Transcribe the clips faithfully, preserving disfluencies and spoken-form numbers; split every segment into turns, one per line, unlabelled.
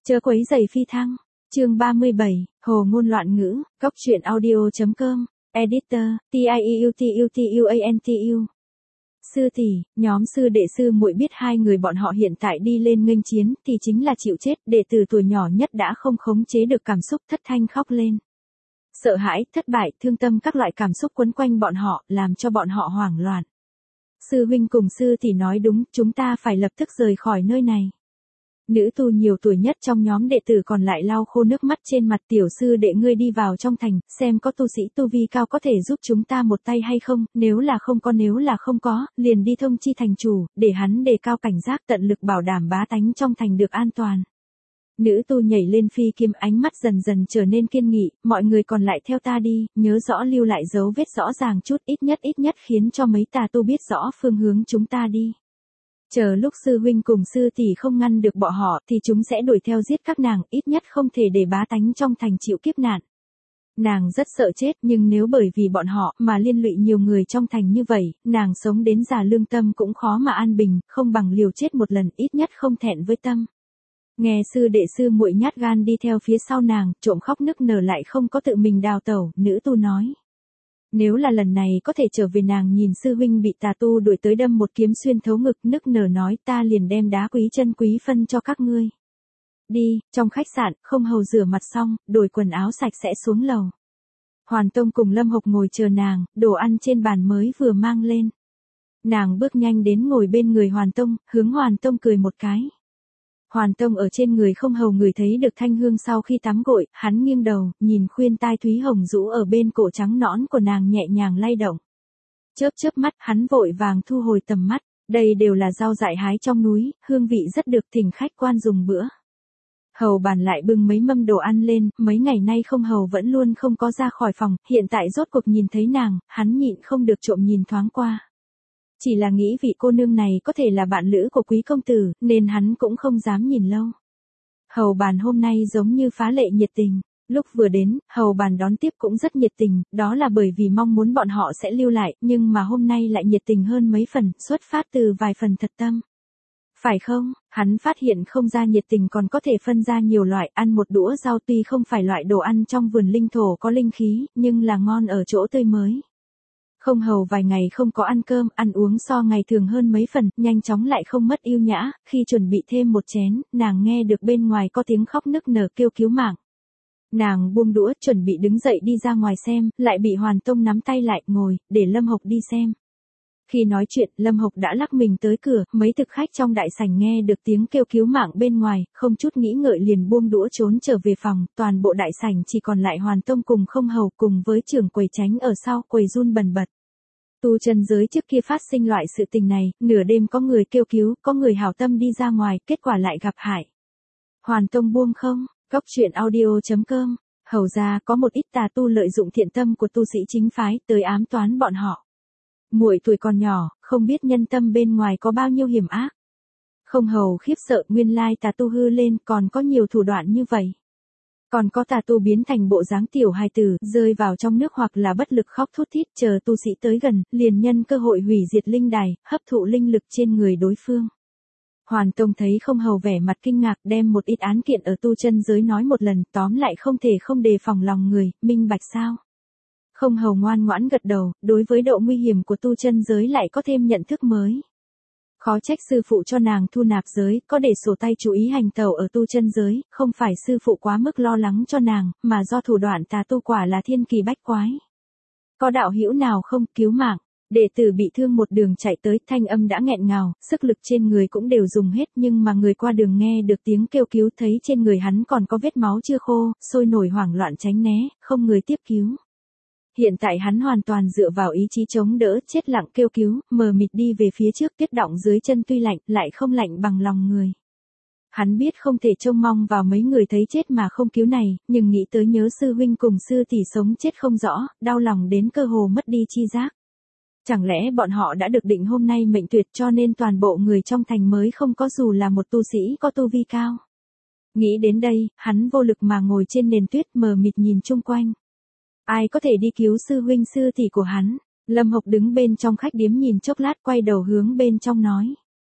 Chớ quấy giày phi thăng. Chương ba mươi bảy, Hồ ngôn loạn ngữ, góc truyện audio.com, Editor, T I E U T U T U A N T U. Sư tỷ, nhóm sư đệ sư muội biết hai người bọn họ hiện tại đi lên nghênh chiến thì chính là chịu chết, đệ tử tuổi nhỏ nhất đã không khống chế được cảm xúc thất thanh khóc lên. Sợ hãi, thất bại, thương tâm các loại cảm xúc quấn quanh bọn họ, làm cho bọn họ hoảng loạn. Sư huynh cùng sư tỷ nói đúng, chúng ta phải lập tức rời khỏi nơi này. Nữ tu nhiều tuổi nhất trong nhóm đệ tử còn lại lau khô nước mắt trên mặt. Tiểu sư đệ ngươi đi vào trong thành, xem có tu sĩ tu vi cao có thể giúp chúng ta một tay hay không, nếu là không có nếu là không có, liền đi thông chi thành chủ, để hắn đề cao cảnh giác tận lực bảo đảm bá tánh trong thành được an toàn. Nữ tu nhảy lên phi kiếm, ánh mắt dần dần trở nên kiên nghị, mọi người còn lại theo ta đi, nhớ rõ lưu lại dấu vết rõ ràng chút, ít nhất ít nhất khiến cho mấy tà tu biết rõ phương hướng chúng ta đi. Chờ lúc sư huynh cùng sư tỷ không ngăn được bọn họ thì chúng sẽ đuổi theo giết các nàng, ít nhất không thể để bá tánh trong thành chịu kiếp nạn. Nàng rất sợ chết, nhưng nếu bởi vì bọn họ mà liên lụy nhiều người trong thành như vậy, nàng sống đến già lương tâm cũng khó mà an bình, không bằng liều chết một lần, ít nhất không thẹn với tâm. Nghe sư đệ sư muội nhát gan đi theo phía sau nàng, trộm khóc nức nở lại không có tự mình đào tẩu, nữ tu nói. Nếu là lần này có thể trở về, nàng nhìn sư huynh bị tà tu đuổi tới đâm một kiếm xuyên thấu ngực, nức nở nói, ta liền đem đá quý chân quý phân cho các ngươi. Đi, trong khách sạn, không hầu rửa mặt xong, đổi quần áo sạch sẽ xuống lầu. Hoàn Tông cùng Lâm Hộc ngồi chờ nàng, đồ ăn trên bàn mới vừa mang lên. Nàng bước nhanh đến ngồi bên người Hoàn Tông, hướng Hoàn Tông cười một cái. Hoàn Tông ở trên người không hầu ngửi thấy được thanh hương sau khi tắm gội, hắn nghiêng đầu, nhìn khuyên tai Thúy Hồng rũ ở bên cổ trắng nõn của nàng nhẹ nhàng lay động. Chớp chớp mắt, hắn vội vàng thu hồi tầm mắt, đây đều là rau dại hái trong núi, hương vị rất được, thỉnh khách quan dùng bữa. Hầu bàn lại bưng mấy mâm đồ ăn lên, mấy ngày nay không hầu vẫn luôn không có ra khỏi phòng, hiện tại rốt cuộc nhìn thấy nàng, hắn nhịn không được trộm nhìn thoáng qua. Chỉ là nghĩ vị cô nương này có thể là bạn lữ của quý công tử, nên hắn cũng không dám nhìn lâu. Hầu bàn hôm nay giống như phá lệ nhiệt tình. Lúc vừa đến, hầu bàn đón tiếp cũng rất nhiệt tình, đó là bởi vì mong muốn bọn họ sẽ lưu lại, nhưng mà hôm nay lại nhiệt tình hơn mấy phần, xuất phát từ vài phần thật tâm. Phải không? Hắn phát hiện không ra nhiệt tình còn có thể phân ra nhiều loại, ăn một đũa rau tuy không phải loại đồ ăn trong vườn linh thổ có linh khí, nhưng là ngon ở chỗ tươi mới. Không hầu vài ngày không có ăn cơm, ăn uống so ngày thường hơn mấy phần, nhanh chóng lại không mất yêu nhã, khi chuẩn bị thêm một chén, nàng nghe được bên ngoài có tiếng khóc nức nở kêu cứu mạng. Nàng buông đũa, chuẩn bị đứng dậy đi ra ngoài xem, lại bị Hoàn Tông nắm tay lại, ngồi, để Lâm Hộc đi xem. Khi nói chuyện, Lâm Hộc đã lắc mình tới cửa, mấy thực khách trong đại sảnh nghe được tiếng kêu cứu mạng bên ngoài, không chút nghĩ ngợi liền buông đũa trốn trở về phòng, toàn bộ đại sảnh chỉ còn lại Hoàn Tông cùng không hầu cùng với trưởng quầy tránh ở sau quầy run bần bật. Tu chân giới trước kia phát sinh loại sự tình này, nửa đêm có người kêu cứu, có người hảo tâm đi ra ngoài, kết quả lại gặp hại. Hoàn Tông buông không, góc truyện audio.com, hầu ra có một ít tà tu lợi dụng thiện tâm của tu sĩ chính phái tới ám toán bọn họ. Muội tuổi còn nhỏ, không biết nhân tâm bên ngoài có bao nhiêu hiểm ác. Không hầu khiếp sợ, nguyên lai tà tu hư lên còn có nhiều thủ đoạn như vậy. Còn có tà tu biến thành bộ dáng tiểu hài tử, rơi vào trong nước hoặc là bất lực khóc thút thít, chờ tu sĩ tới gần, liền nhân cơ hội hủy diệt linh đài, hấp thụ linh lực trên người đối phương. Hoàn Tông thấy không hầu vẻ mặt kinh ngạc, đem một ít án kiện ở tu chân giới nói một lần, tóm lại không thể không đề phòng lòng người, minh bạch sao. Không hầu ngoan ngoãn gật đầu, đối với độ nguy hiểm của tu chân giới lại có thêm nhận thức mới. Khó trách sư phụ cho nàng thu nạp giới, có để sổ tay chú ý hành tẩu ở tu chân giới, không phải sư phụ quá mức lo lắng cho nàng, mà do thủ đoạn tà tu quả là thiên kỳ bách quái. Có đạo hữu nào không, cứu mạng, đệ tử bị thương một đường chạy tới, thanh âm đã nghẹn ngào, sức lực trên người cũng đều dùng hết, nhưng mà người qua đường nghe được tiếng kêu cứu thấy trên người hắn còn có vết máu chưa khô, sôi nổi hoảng loạn tránh né, không người tiếp cứu. Hiện tại hắn hoàn toàn dựa vào ý chí chống đỡ, chết lặng kêu cứu, mờ mịt đi về phía trước, tuyết đọng dưới chân tuy lạnh, lại không lạnh bằng lòng người. Hắn biết không thể trông mong vào mấy người thấy chết mà không cứu này, nhưng nghĩ tới nhớ sư huynh cùng sư tỷ sống chết không rõ, đau lòng đến cơ hồ mất đi chi giác. Chẳng lẽ bọn họ đã được định hôm nay mệnh tuyệt cho nên toàn bộ người trong thành mới không có dù là một tu sĩ có tu vi cao. Nghĩ đến đây, hắn vô lực mà ngồi trên nền tuyết mờ mịt nhìn chung quanh. Ai có thể đi cứu sư huynh sư tỷ của hắn? Lâm Hộc đứng bên trong khách điếm nhìn chốc lát, quay đầu hướng bên trong nói.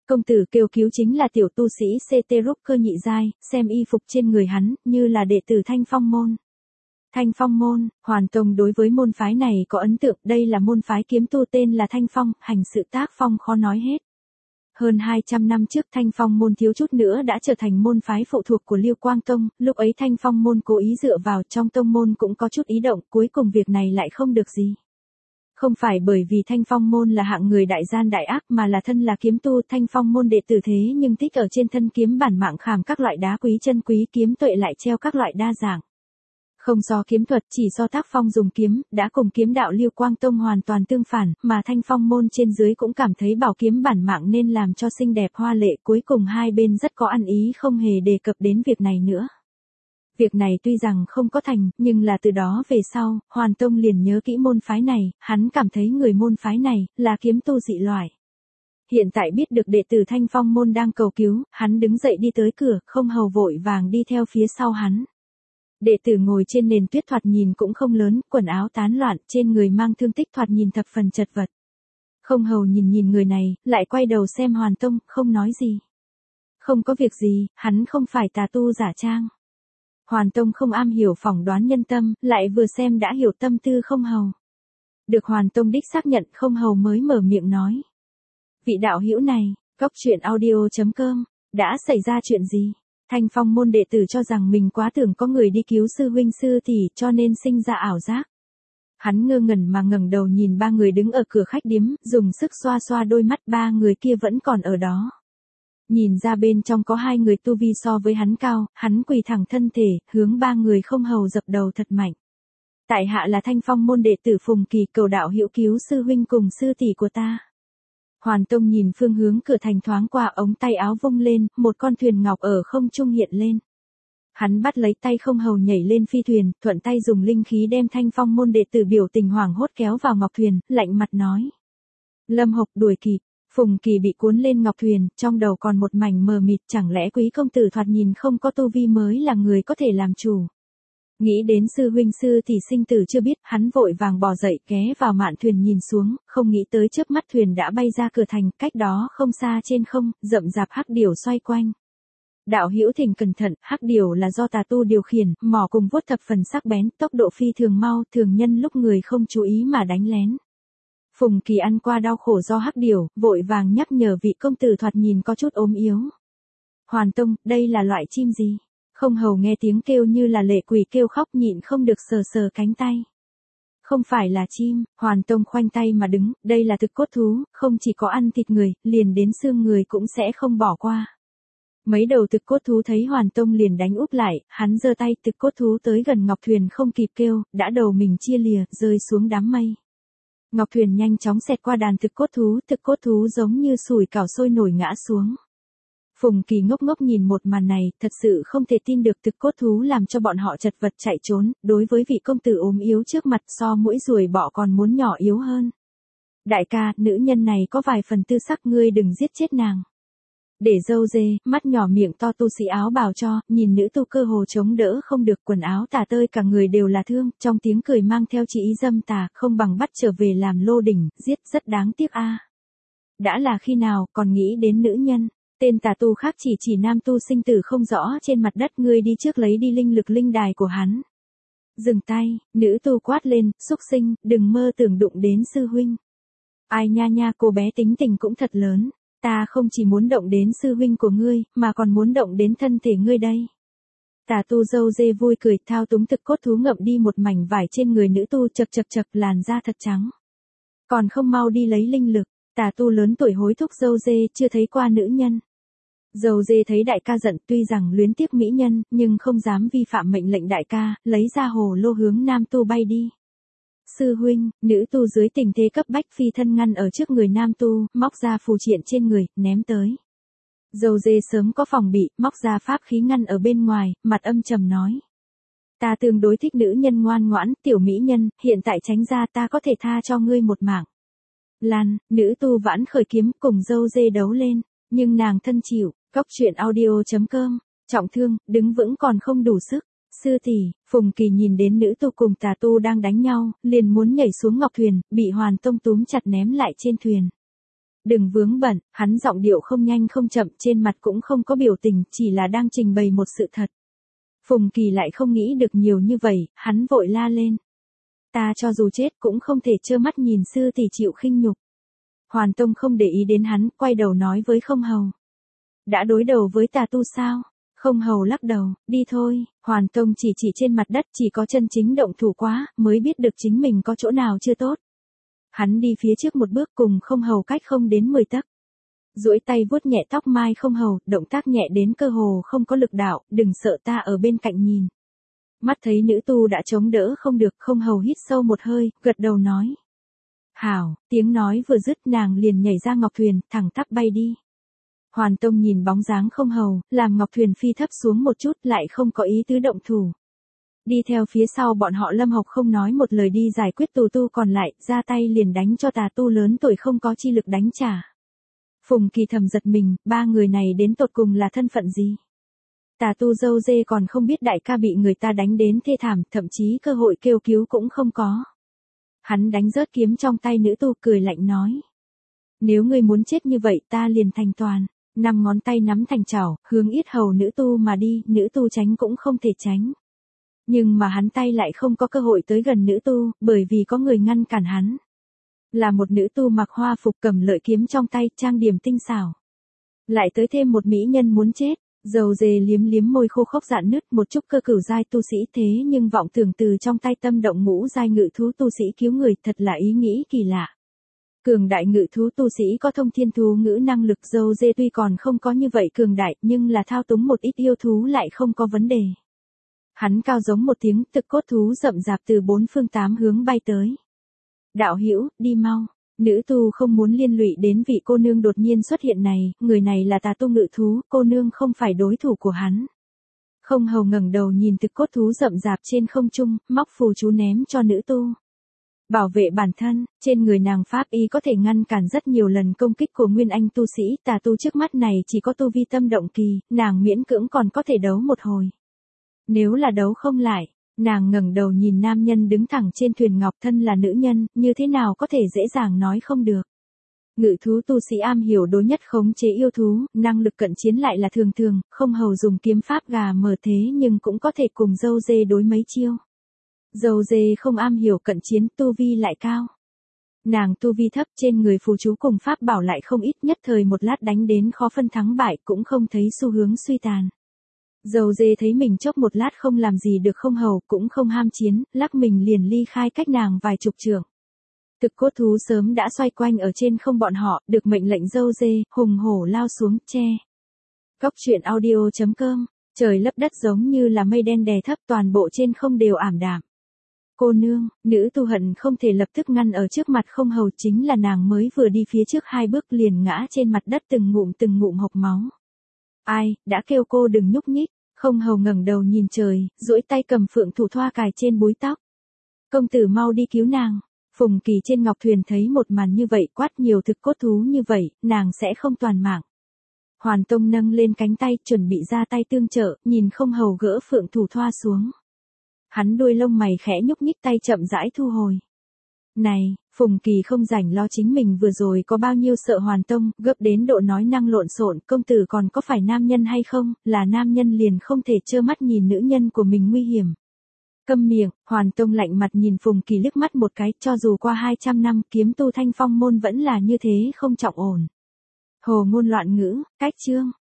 Công tử kêu cứu chính là tiểu tu sĩ xê tê Rúc Cơ nhị giai, xem y phục trên người hắn, như là đệ tử Thanh Phong môn. Thanh Phong môn, Hoàn Tông đối với môn phái này có ấn tượng, đây là môn phái kiếm tu tên là Thanh Phong, hành sự tác phong khó nói hết. Hơn hai trăm năm trước Thanh Phong môn thiếu chút nữa đã trở thành môn phái phụ thuộc của Lưu Quang Tông, lúc ấy Thanh Phong môn cố ý dựa vào trong tông môn cũng có chút ý động, cuối cùng việc này lại không được gì. Không phải bởi vì Thanh Phong môn là hạng người đại gian đại ác mà là thân là kiếm tu, Thanh Phong môn đệ tử thế nhưng thích ở trên thân kiếm bản mạng khảm các loại đá quý chân quý, kiếm tuệ lại treo các loại đa dạng. Không do kiếm thuật, chỉ do tác phong dùng kiếm, đã cùng kiếm đạo Lưu Quang Tông hoàn toàn tương phản, mà Thanh Phong môn trên dưới cũng cảm thấy bảo kiếm bản mạng nên làm cho xinh đẹp hoa lệ, cuối cùng hai bên rất có ăn ý không hề đề cập đến việc này nữa. Việc này tuy rằng không có thành, nhưng là từ đó về sau, Hoàn Tông liền nhớ kỹ môn phái này, hắn cảm thấy người môn phái này, là kiếm tu dị loại. Hiện tại biết được đệ tử Thanh Phong môn đang cầu cứu, hắn đứng dậy đi tới cửa, không hầu vội vàng đi theo phía sau hắn. Đệ tử ngồi trên nền tuyết thoạt nhìn cũng không lớn, quần áo tán loạn, trên người mang thương tích thoạt nhìn thập phần chật vật. Không hầu nhìn nhìn người này, lại quay đầu xem Hoàn Tông, không nói gì. Không có việc gì, hắn không phải tà tu giả trang. Hoàn Tông không am hiểu phỏng đoán nhân tâm, lại vừa xem đã hiểu tâm tư không hầu. Được Hoàn Tông đích xác nhận, không hầu mới mở miệng nói. Vị đạo hữu này, góc truyện audio chấm com, đã xảy ra chuyện gì? Thanh Phong môn đệ tử cho rằng mình quá tưởng có người đi cứu sư huynh sư tỷ cho nên sinh ra ảo giác. Hắn ngơ ngẩn mà ngẩng đầu nhìn ba người đứng ở cửa khách điếm, dùng sức xoa xoa đôi mắt, ba người kia vẫn còn ở đó. Nhìn ra bên trong có hai người tu vi so với hắn cao, hắn quỳ thẳng thân thể, hướng ba người không hầu dập đầu thật mạnh. Tại hạ là Thanh Phong môn đệ tử Phùng Kỳ, cầu đạo hữu cứu sư huynh cùng sư tỷ của ta. Hoàn Tông nhìn phương hướng cửa thành thoáng qua, ống tay áo vung lên, một con thuyền ngọc ở không trung hiện lên. Hắn bắt lấy tay không hầu nhảy lên phi thuyền, thuận tay dùng linh khí đem Thanh Phong môn đệ tử biểu tình hoảng hốt kéo vào ngọc thuyền, lạnh mặt nói. Lâm Hộc đuổi kịp. Phùng Kỳ bị cuốn lên ngọc thuyền, trong đầu còn một mảnh mờ mịt, chẳng lẽ quý công tử thoạt nhìn không có tu vi mới là người có thể làm chủ. Nghĩ đến sư huynh sư thì sinh tử chưa biết, hắn vội vàng bò dậy ghé vào mạn thuyền nhìn xuống, không nghĩ tới chớp mắt thuyền đã bay ra cửa thành, cách đó không xa trên không, rậm rạp hắc điểu xoay quanh. Đạo hữu thỉnh cẩn thận, hắc điểu là do tà tu điều khiển, mỏ cùng vuốt thập phần sắc bén, tốc độ phi thường mau, thường nhân lúc người không chú ý mà đánh lén. Phùng Kỳ ăn qua đau khổ do hắc điểu, vội vàng nhắc nhở vị công tử thoạt nhìn có chút ốm yếu. Hoàn Tông, đây là loại chim gì? Không hầu nghe tiếng kêu như là lệ quỷ kêu khóc, nhịn không được sờ sờ cánh tay. Không phải là chim, Hoàn Tông khoanh tay mà đứng, đây là thực cốt thú, không chỉ có ăn thịt người, liền đến xương người cũng sẽ không bỏ qua. Mấy đầu thực cốt thú thấy Hoàn Tông liền đánh úp lại, hắn giơ tay, thực cốt thú tới gần ngọc thuyền không kịp kêu, đã đầu mình chia lìa, rơi xuống đám mây. Ngọc thuyền nhanh chóng xẹt qua đàn thực cốt thú, thực cốt thú giống như sủi cảo sôi nổi ngã xuống. Phùng Kỳ ngốc ngốc nhìn một màn này, thật sự không thể tin được thực cốt thú làm cho bọn họ chật vật chạy trốn, đối với vị công tử ốm yếu trước mặt so mũi ruồi bọ còn muốn nhỏ yếu hơn. Đại ca, nữ nhân này có vài phần tư sắc, ngươi đừng giết chết nàng. Để dâu dê, mắt nhỏ miệng to tu sĩ áo bào cho, nhìn nữ tu cơ hồ chống đỡ không được, quần áo tả tơi cả người đều là thương, trong tiếng cười mang theo chỉ ý dâm tà, không bằng bắt trở về làm lô đỉnh, giết rất đáng tiếc a. Đã là khi nào, còn nghĩ đến nữ nhân, tên tà tu khác chỉ chỉ nam tu sinh tử không rõ trên mặt đất, ngươi đi trước lấy đi linh lực linh đài của hắn. Dừng tay, nữ tu quát lên, xúc sinh, đừng mơ tưởng đụng đến sư huynh. Ai nha nha, cô bé tính tình cũng thật lớn. Ta không chỉ muốn động đến sư huynh của ngươi, mà còn muốn động đến thân thể ngươi đây. Tà tu dâu dê vui cười, thao túng thực cốt thú ngậm đi một mảnh vải trên người nữ tu, chật chật chật, làn da thật trắng. Còn không mau đi lấy linh lực, tà tu lớn tuổi hối thúc dâu dê, chưa thấy qua nữ nhân. Dâu dê thấy đại ca giận, tuy rằng luyến tiếc mỹ nhân, nhưng không dám vi phạm mệnh lệnh đại ca, lấy ra hồ lô hướng nam tu bay đi. Sư huynh, nữ tu dưới tình thế cấp bách phi thân ngăn ở trước người nam tu, móc ra phù triện trên người, ném tới. Dâu dê sớm có phòng bị, móc ra pháp khí ngăn ở bên ngoài, mặt âm trầm nói. Ta tương đối thích nữ nhân ngoan ngoãn, tiểu mỹ nhân, hiện tại tránh ra, ta có thể tha cho ngươi một mạng. Lan, nữ tu vãn khởi kiếm cùng dâu dê đấu lên, nhưng nàng thân chịu, góc truyện audio chấm com, trọng thương, đứng vững còn không đủ sức. Sư tỷ, Phùng Kỳ nhìn đến nữ tu cùng tà tu đang đánh nhau, liền muốn nhảy xuống ngọc thuyền, bị Hoàn Tông túm chặt ném lại trên thuyền. Đừng vướng bận, hắn giọng điệu không nhanh không chậm, trên mặt cũng không có biểu tình, chỉ là đang trình bày một sự thật. Phùng Kỳ lại không nghĩ được nhiều như vậy, hắn vội la lên. Ta cho dù chết cũng không thể trơ mắt nhìn sư tỷ chịu khinh nhục. Hoàn Tông không để ý đến hắn, quay đầu nói với Không Hầu. Đã đối đầu với tà tu sao? Không Hầu lắc đầu, đi thôi. Hoàn Tông chỉ chỉ trên mặt đất, chỉ có chân chính động thủ quá, mới biết được chính mình có chỗ nào chưa tốt. Hắn đi phía trước một bước, cùng Không Hầu cách không đến mười tấc. Duỗi tay vuốt nhẹ tóc mai Không Hầu, động tác nhẹ đến cơ hồ không có lực đạo, đừng sợ, ta ở bên cạnh nhìn. Mắt thấy nữ tu đã chống đỡ không được, Không Hầu hít sâu một hơi, gật đầu nói. Hảo, tiếng nói vừa dứt, nàng liền nhảy ra ngọc thuyền, thẳng tắp bay đi. Hoàn Tông nhìn bóng dáng Không Hầu, làm ngọc thuyền phi thấp xuống một chút, lại không có ý tứ động thủ. Đi theo phía sau bọn họ, Lâm Học không nói một lời đi giải quyết tù tu còn lại, ra tay liền đánh cho tà tu lớn tuổi không có chi lực đánh trả. Phùng Kỳ thầm giật mình, ba người này đến tột cùng là thân phận gì? Tà tu dâu dê còn không biết đại ca bị người ta đánh đến thê thảm, thậm chí cơ hội kêu cứu cũng không có. Hắn đánh rớt kiếm trong tay nữ tu, cười lạnh nói. Nếu ngươi muốn chết như vậy, ta liền thành toàn. Năm ngón tay nắm thành chảo, hướng yết hầu nữ tu mà đi, nữ tu tránh cũng không thể tránh. Nhưng mà hắn tay lại không có cơ hội tới gần nữ tu, bởi vì có người ngăn cản hắn. Là một nữ tu mặc hoa phục, cầm lợi kiếm trong tay, trang điểm tinh xảo. Lại tới thêm một mỹ nhân muốn chết, dầu dề liếm liếm môi khô khốc dạn nứt, một chút cơ cửu giai tu sĩ thế nhưng vọng tưởng từ trong tay tâm động ngũ giai ngự thú tu sĩ cứu người, thật là ý nghĩ kỳ lạ. Cường đại ngự thú tu sĩ có thông thiên thú ngữ năng lực, dâu dê tuy còn không có như vậy cường đại, nhưng là thao túng một ít yêu thú lại không có vấn đề. Hắn cao giống một tiếng, thực cốt thú rậm rạp từ bốn phương tám hướng bay tới. Đạo hữu, đi mau. Nữ tu không muốn liên lụy đến vị cô nương đột nhiên xuất hiện này, người này là tà tu ngự thú, cô nương không phải đối thủ của hắn. Không Hầu ngẩng đầu nhìn thực cốt thú rậm rạp trên không trung, móc phù chú ném cho nữ tu. Bảo vệ bản thân, trên người nàng pháp y có thể ngăn cản rất nhiều lần công kích của nguyên anh tu sĩ, tà tu trước mắt này chỉ có tu vi tâm động kỳ, nàng miễn cưỡng còn có thể đấu một hồi. Nếu là đấu không lại, nàng ngẩng đầu nhìn nam nhân đứng thẳng trên thuyền ngọc, thân là nữ nhân, như thế nào có thể dễ dàng nói không được. Ngự thú tu sĩ am hiểu đối nhất khống chế yêu thú, năng lực cận chiến lại là thường thường, Không Hầu dùng kiếm pháp gà mờ thế nhưng cũng có thể cùng dâu dê đối mấy chiêu. Dâu dê không am hiểu cận chiến, tu vi lại cao. Nàng tu vi thấp, trên người phù chú cùng pháp bảo lại không ít, nhất thời một lát đánh đến khó phân thắng bại, cũng không thấy xu hướng suy tàn. Dâu dê thấy mình chốc một lát không làm gì được Không Hầu, cũng không ham chiến, lắc mình liền ly khai cách nàng vài chục trượng. Thực cốt thú sớm đã xoay quanh ở trên không bọn họ, được mệnh lệnh dâu dê, hùng hổ lao xuống, che. Góc truyện audio chấm com, trời lấp đất giống như là mây đen đè thấp, toàn bộ trên không đều ảm đạm. Cô nương, nữ tu hận không thể lập tức ngăn ở trước mặt Không Hầu, chính là nàng mới vừa đi phía trước hai bước liền ngã trên mặt đất, từng ngụm từng ngụm hộc máu. Ai, đã kêu cô đừng nhúc nhích. Không Hầu ngẩng đầu nhìn trời, duỗi tay cầm phượng thủ thoa cài trên búi tóc. Công tử mau đi cứu nàng. Phùng Kỳ trên ngọc thuyền thấy một màn như vậy, quát, nhiều thực cốt thú như vậy, nàng sẽ không toàn mạng. Hoàn Tông nâng lên cánh tay, chuẩn bị ra tay tương trợ, nhìn Không Hầu gỡ phượng thủ thoa xuống. Hắn đuôi lông mày khẽ nhúc nhích, tay chậm rãi thu hồi. Này, Phùng Kỳ không rảnh lo chính mình vừa rồi có bao nhiêu sợ Hoàn Tông, gấp đến độ nói năng lộn xộn, công tử còn có phải nam nhân hay không, là nam nhân liền không thể trơ mắt nhìn nữ nhân của mình nguy hiểm. Câm miệng, Hoàn Tông lạnh mặt nhìn Phùng Kỳ liếc mắt một cái, cho dù qua hai trăm năm, kiếm tu thanh phong môn vẫn là như thế không trọng ổn. Hồ ngôn loạn ngữ, cách chương.